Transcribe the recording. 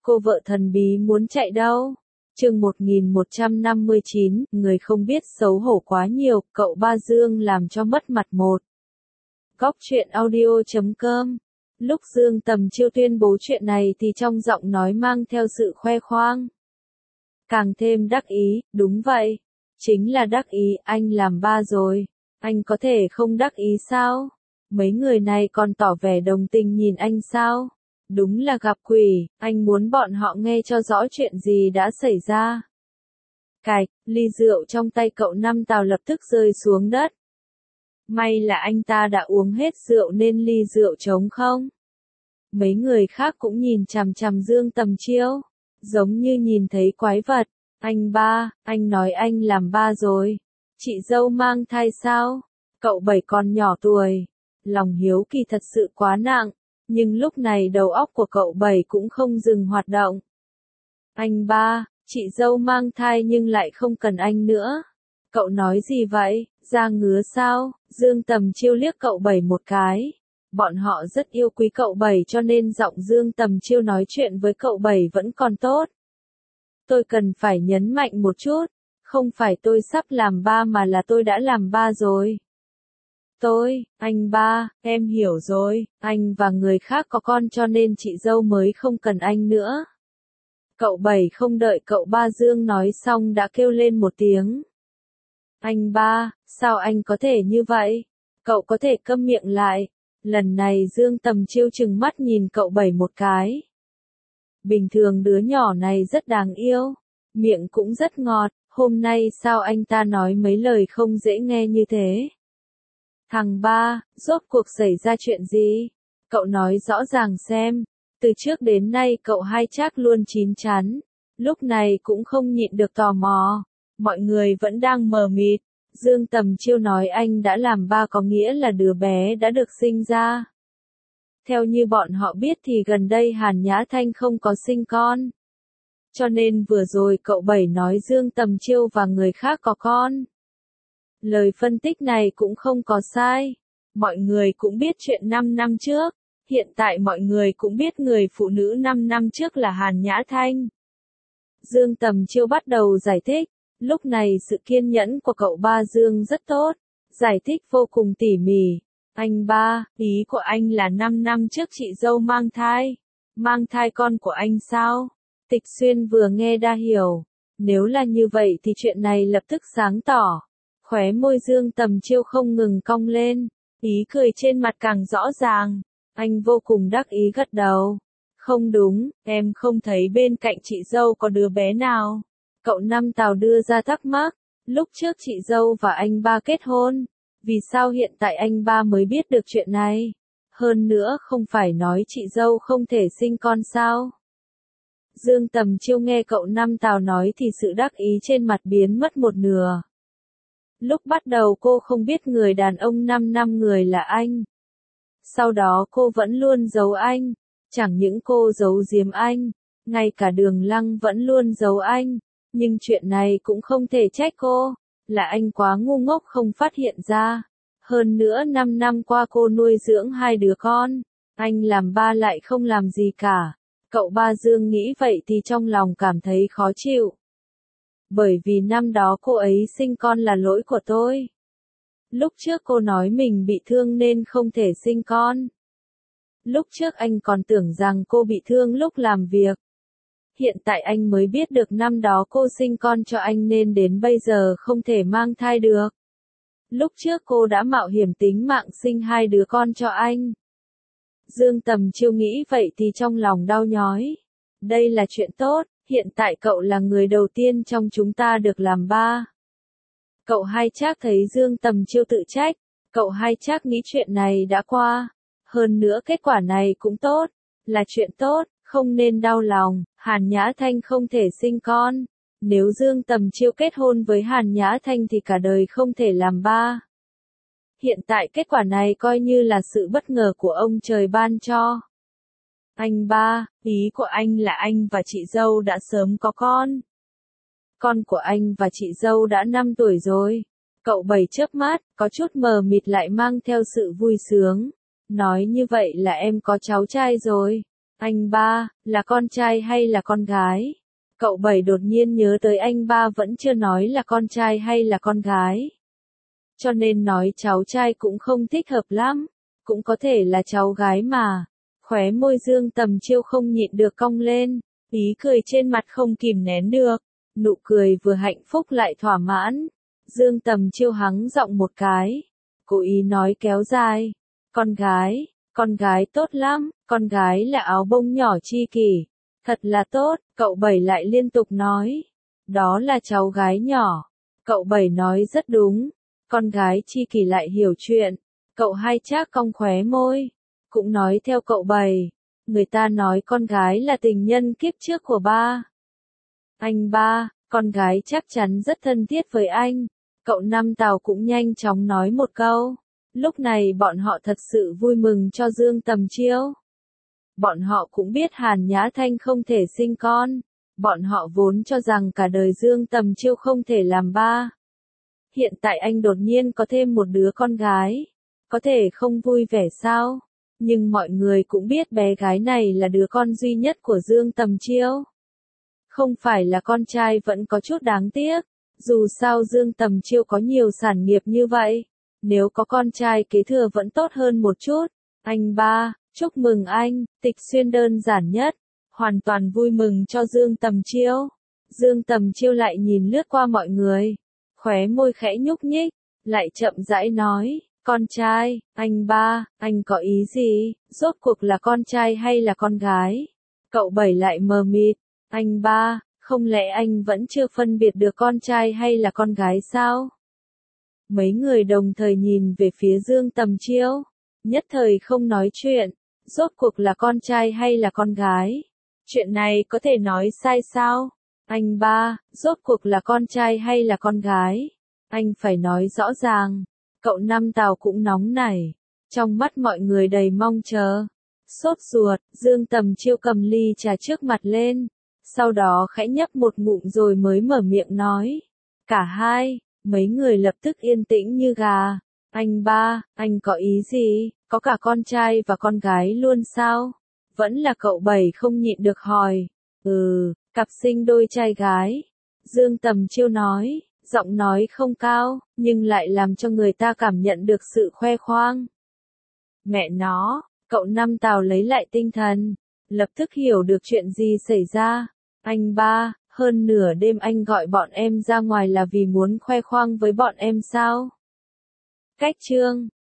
Cô vợ thần bí muốn chạy đâu? Chương 1159, người không biết xấu hổ quá nhiều, cậu Ba Dương làm cho mất mặt một. Góc truyện audio.com. Lúc Dương Tầm Chiêu tuyên bố chuyện này thì trong giọng nói mang theo sự khoe khoang. Càng thêm đắc ý, đúng vậy. Chính là đắc ý, anh làm ba rồi. Anh có thể không đắc ý sao? Mấy người này còn tỏ vẻ đồng tình nhìn anh sao? Đúng là gặp quỷ, anh muốn bọn họ nghe cho rõ chuyện gì đã xảy ra. Cạch, ly rượu trong tay cậu Năm Tào lập tức rơi xuống đất. May là anh ta đã uống hết rượu nên ly rượu trống không. Mấy người khác cũng nhìn chằm chằm Dương Tầm Chiêu, giống như nhìn thấy quái vật. Anh ba, anh nói anh làm ba rồi. Chị dâu mang thai sao? Cậu Bảy còn nhỏ tuổi. Lòng hiếu kỳ thật sự quá nặng. Nhưng lúc này đầu óc của cậu Bảy cũng không dừng hoạt động. Anh ba, chị dâu mang thai nhưng lại không cần anh nữa. Cậu nói gì vậy, da ngứa sao? Dương Tầm Chiêu liếc cậu Bảy một cái. Bọn họ rất yêu quý cậu Bảy cho nên giọng Dương Tầm Chiêu nói chuyện với cậu Bảy vẫn còn tốt. Tôi cần phải nhấn mạnh một chút, không phải tôi sắp làm ba mà là tôi đã làm ba rồi. Anh ba, em hiểu rồi, anh và người khác có con cho nên chị dâu mới không cần anh nữa. Cậu Bảy không đợi cậu Ba Dương nói xong đã kêu lên một tiếng. Anh ba, sao anh có thể như vậy? Cậu có thể câm miệng lại. Lần này Dương Tầm Chiêu trừng mắt nhìn cậu Bảy một cái. Bình thường đứa nhỏ này rất đáng yêu, miệng cũng rất ngọt, hôm nay sao anh ta nói mấy lời không dễ nghe như thế? Thằng ba, rốt cuộc xảy ra chuyện gì? Cậu nói rõ ràng xem, từ trước đến nay cậu Hai Trác luôn chín chắn, lúc này cũng không nhịn được tò mò, mọi người vẫn đang mờ mịt. Dương Tầm Chiêu nói anh đã làm ba có nghĩa là đứa bé đã được sinh ra. Theo như bọn họ biết thì gần đây Hàn Nhã Thanh không có sinh con. Cho nên vừa rồi cậu Bảy nói Dương Tầm Chiêu và người khác có con. Lời phân tích này cũng không có sai. Mọi người cũng biết chuyện 5 năm trước. Hiện tại mọi người cũng biết người phụ nữ 5 năm trước là Hàn Nhã Thanh. Dương Tầm Chiêu bắt đầu giải thích. Lúc này sự kiên nhẫn của cậu Ba Dương rất tốt. Giải thích vô cùng tỉ mỉ. Anh ba, ý của anh là 5 năm trước chị dâu mang thai. Mang thai con của anh sao? Tịch Xuyên vừa nghe đã hiểu. Nếu là như vậy thì chuyện này lập tức sáng tỏ. Khóe môi Dương Tầm Chiêu không ngừng cong lên. Ý cười trên mặt càng rõ ràng. Anh vô cùng đắc ý gật đầu. Không đúng, em không thấy bên cạnh chị dâu có đứa bé nào. Cậu Năm Tào đưa ra thắc mắc. Lúc trước chị dâu và anh ba kết hôn. Vì sao hiện tại anh ba mới biết được chuyện này? Hơn nữa không phải nói chị dâu không thể sinh con sao? Dương Tầm Chiêu nghe cậu Năm Tào nói thì sự đắc ý trên mặt biến mất một nửa. Lúc bắt đầu cô không biết người đàn ông 5 năm người là anh. Sau đó cô vẫn luôn giấu anh. Chẳng những cô giấu giếm anh, ngay cả Đường Lăng vẫn luôn giấu anh. Nhưng chuyện này cũng không thể trách cô. Là anh quá ngu ngốc không phát hiện ra. Hơn nữa 5 năm qua cô nuôi dưỡng hai đứa con. Anh làm ba lại không làm gì cả. Cậu Ba Dương nghĩ vậy thì trong lòng cảm thấy khó chịu. Bởi vì năm đó cô ấy sinh con là lỗi của tôi. Lúc trước cô nói mình bị thương nên không thể sinh con. Lúc trước anh còn tưởng rằng cô bị thương lúc làm việc. Hiện tại anh mới biết được năm đó cô sinh con cho anh nên đến bây giờ không thể mang thai được. Lúc trước cô đã mạo hiểm tính mạng sinh hai đứa con cho anh. Dương Tầm Chiêu nghĩ vậy thì trong lòng đau nhói. Đây là chuyện tốt, hiện tại cậu là người đầu tiên trong chúng ta được làm ba. Cậu Hai Trác thấy Dương Tầm Chiêu tự trách. Cậu Hai Trác nghĩ chuyện này đã qua. Hơn nữa kết quả này cũng tốt. Là chuyện tốt, không nên đau lòng. Hàn Nhã Thanh không thể sinh con. Nếu Dương Tầm Chiêu kết hôn với Hàn Nhã Thanh thì cả đời không thể làm ba. Hiện tại kết quả này coi như là sự bất ngờ của ông trời ban cho. Anh ba, ý của anh là anh và chị dâu đã sớm có con. Con của anh và chị dâu đã 5 tuổi rồi. Cậu Bảy chớp mắt, có chút mờ mịt lại mang theo sự vui sướng. Nói như vậy là em có cháu trai rồi. Anh ba, là con trai hay là con gái? Cậu Bảy đột nhiên nhớ tới anh ba vẫn chưa nói là con trai hay là con gái. Cho nên nói cháu trai cũng không thích hợp lắm. Cũng có thể là cháu gái mà. Khóe môi Dương Tầm Chiêu không nhịn được cong lên. Ý cười trên mặt không kìm nén được. Nụ cười vừa hạnh phúc lại thỏa mãn. Dương Tầm Chiêu hắng giọng một cái. Cố ý nói kéo dài. Con gái tốt lắm, con gái là áo bông nhỏ Chi Kỷ. Thật là tốt, cậu Bảy lại liên tục nói. Đó là cháu gái nhỏ. Cậu Bảy nói rất đúng. Con gái Chi Kỷ lại hiểu chuyện. Cậu Hai Trác cong khóe môi. Cũng nói theo cậu Bảy. Người ta nói con gái là tình nhân kiếp trước của ba. Anh ba, con gái chắc chắn rất thân thiết với anh. Cậu Năm Tào cũng nhanh chóng nói một câu. Lúc này bọn họ thật sự vui mừng cho Dương Tầm Chiêu. Bọn họ cũng biết Hàn Nhã Thanh không thể sinh con. Bọn họ vốn cho rằng cả đời Dương Tầm Chiêu không thể làm ba. Hiện tại anh đột nhiên có thêm một đứa con gái. Có thể không vui vẻ sao? Nhưng mọi người cũng biết bé gái này là đứa con duy nhất của Dương Tầm Chiêu. Không phải là con trai vẫn có chút đáng tiếc. Dù sao Dương Tầm Chiêu có nhiều sản nghiệp như vậy. Nếu có con trai kế thừa vẫn tốt hơn một chút. Anh ba, chúc mừng anh, Tịch Xuyên đơn giản nhất. Hoàn toàn vui mừng cho Dương Tầm Chiêu. Dương Tầm Chiêu lại nhìn lướt qua mọi người. Khóe môi khẽ nhúc nhích. Lại chậm rãi nói, con trai, anh ba, anh có ý gì? Rốt cuộc là con trai hay là con gái? Cậu Bảy lại mờ mịt. Anh ba, không lẽ anh vẫn chưa phân biệt được con trai hay là con gái sao? Mấy người đồng thời nhìn về phía Dương Tầm Chiêu. Nhất thời không nói chuyện. Rốt cuộc là con trai hay là con gái? Chuyện này có thể nói sai sao? Anh ba, rốt cuộc là con trai hay là con gái? Anh phải nói rõ ràng. Cậu Năm Tào cũng nóng nảy. Trong mắt mọi người đầy mong chờ. Sốt ruột, Dương Tầm Chiêu cầm ly trà trước mặt lên. Sau đó khẽ nhấp một ngụm rồi mới mở miệng nói. Cả hai, mấy người lập tức yên tĩnh như gà. Anh ba, anh có ý gì? Có cả con trai và con gái luôn sao? Vẫn là cậu Bảy không nhịn được hỏi. Cặp sinh đôi trai gái. Dương Tầm Chiêu nói, giọng nói không cao, nhưng lại làm cho người ta cảm nhận được sự khoe khoang. Mẹ nó, cậu Năm Tào lấy lại tinh thần, lập tức hiểu được chuyện gì xảy ra. Anh ba, hơn nửa đêm anh gọi bọn em ra ngoài là vì muốn khoe khoang với bọn em sao? Cách chương